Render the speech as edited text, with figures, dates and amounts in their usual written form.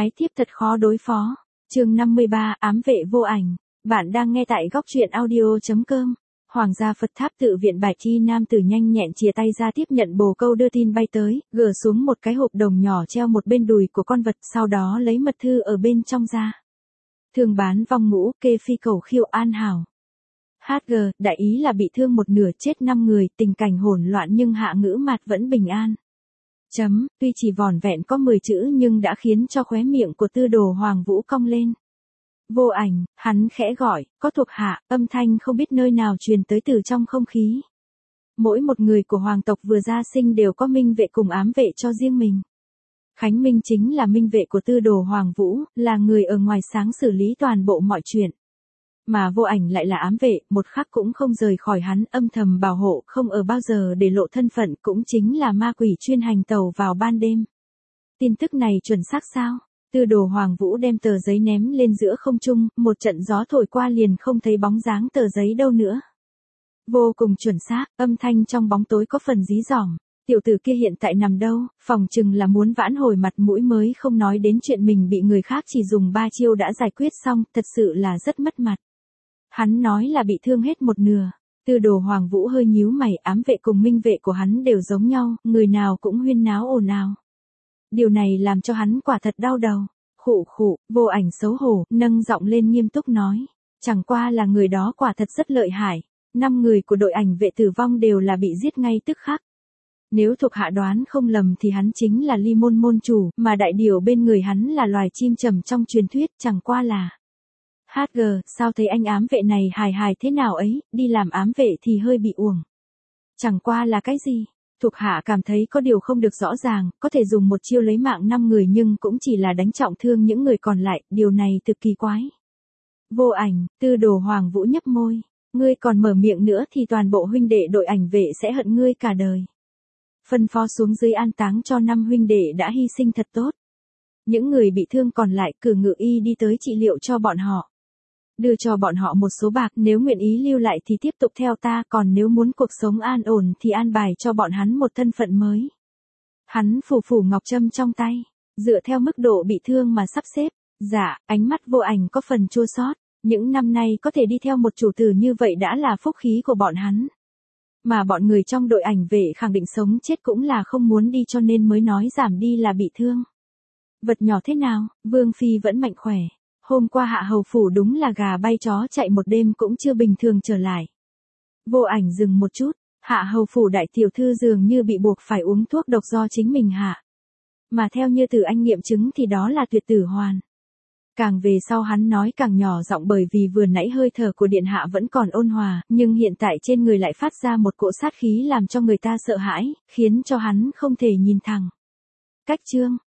Ái thiếp thật khó đối phó. Chương 53, ám vệ vô ảnh. Bạn đang nghe tại góc truyện audio.com. Hoàng gia Phật Tháp Tự Viện Bạch Y nam tử nhanh nhẹn chìa tay ra tiếp nhận bồ câu đưa tin bay tới, gỡ xuống một cái hộp đồng nhỏ treo một bên đùi của con vật, sau đó lấy mật thư ở bên trong ra. Thương bán vong ngũ, kê phi cầu khiêu an hảo. HG, đại ý là bị thương một nửa, chết 5 người, tình cảnh hỗn loạn nhưng hạ ngữ mạt vẫn bình an. Tuy chỉ vỏn vẹn có 10 chữ nhưng đã khiến cho khóe miệng của Tư Đồ Hoàng Vũ cong lên. Vô ảnh, hắn khẽ gọi, có thuộc hạ, âm thanh không biết nơi nào truyền tới từ trong không khí. Mỗi một người của hoàng tộc vừa ra sinh đều có minh vệ cùng ám vệ cho riêng mình. Khánh Minh chính là minh vệ của Tư Đồ Hoàng Vũ, là người ở ngoài sáng xử lý toàn bộ mọi chuyện. Mà Vô ảnh lại là ám vệ, một khắc cũng không rời khỏi hắn, âm thầm bảo hộ, không ở bao giờ để lộ thân phận, cũng chính là ma quỷ chuyên hành tàu vào ban đêm. Tin tức này chuẩn xác sao? Tư Đồ Hoàng Vũ đem tờ giấy ném lên giữa không trung, một trận gió thổi qua liền không thấy bóng dáng tờ giấy đâu nữa. Vô cùng chuẩn xác, âm thanh trong bóng tối có phần dí dỏm. Tiểu tử kia hiện tại nằm đâu, phòng chừng là muốn vãn hồi mặt mũi mới không nói đến chuyện mình bị người khác chỉ dùng 3 chiêu đã giải quyết xong, thật sự là rất mất mặt. Hắn nói là bị thương hết một nửa. Tư Đồ Hoàng Vũ hơi nhíu mày, ám vệ cùng minh vệ của hắn đều giống nhau, người nào cũng huyên náo ồn ào. Điều này làm cho hắn quả thật đau đầu. Khụ khụ, Vô ảnh xấu hổ, nâng giọng lên nghiêm túc nói. Chẳng qua là người đó quả thật rất lợi hại. 5 người của đội ảnh vệ tử vong đều là bị giết ngay tức khắc. Nếu thuộc hạ đoán không lầm thì hắn chính là Ly Môn môn chủ, mà đại điều bên người hắn là loài chim trầm trong truyền thuyết, chẳng qua là. HG, sao thấy anh ám vệ này hài hài thế nào ấy, đi làm ám vệ thì hơi bị uổng. Chẳng qua là cái gì? Thuộc hạ cảm thấy có điều không được rõ ràng, có thể dùng một chiêu lấy mạng 5 người nhưng cũng chỉ là đánh trọng thương những người còn lại, điều này thực kỳ quái. Vô ảnh, Tư Đồ Hoàng Vũ nhấp môi, ngươi còn mở miệng nữa thì toàn bộ huynh đệ đội ảnh vệ sẽ hận ngươi cả đời. Phân phó xuống dưới an táng cho 5 huynh đệ đã hy sinh thật tốt. Những người bị thương còn lại cử ngự y đi tới trị liệu cho bọn họ. Đưa cho bọn họ một số bạc, nếu nguyện ý lưu lại thì tiếp tục theo ta, còn nếu muốn cuộc sống an ổn thì an bài cho bọn hắn một thân phận mới. Hắn phủ phủ ngọc trâm trong tay, dựa theo mức độ bị thương mà sắp xếp. Dạ, ánh mắt Vô ảnh có phần chua xót. Những năm nay có thể đi theo một chủ tử như vậy đã là phúc khí của bọn hắn. Mà bọn người trong đội ảnh vệ khẳng định sống chết cũng là không muốn đi cho nên mới nói giảm đi là bị thương. Vật nhỏ thế nào, Vương Phi vẫn mạnh khỏe. Hôm qua Hạ Hầu Phủ đúng là gà bay chó chạy một đêm cũng chưa bình thường trở lại. Vô ảnh dừng một chút, Hạ Hầu Phủ đại tiểu thư dường như bị buộc phải uống thuốc độc do chính mình hạ. Mà theo như từ anh nghiệm chứng thì đó là tuyệt tử hoàn. Càng về sau hắn nói càng nhỏ giọng bởi vì vừa nãy hơi thở của điện hạ vẫn còn ôn hòa, nhưng hiện tại trên người lại phát ra một cỗ sát khí làm cho người ta sợ hãi, khiến cho hắn không thể nhìn thẳng. Cách chương,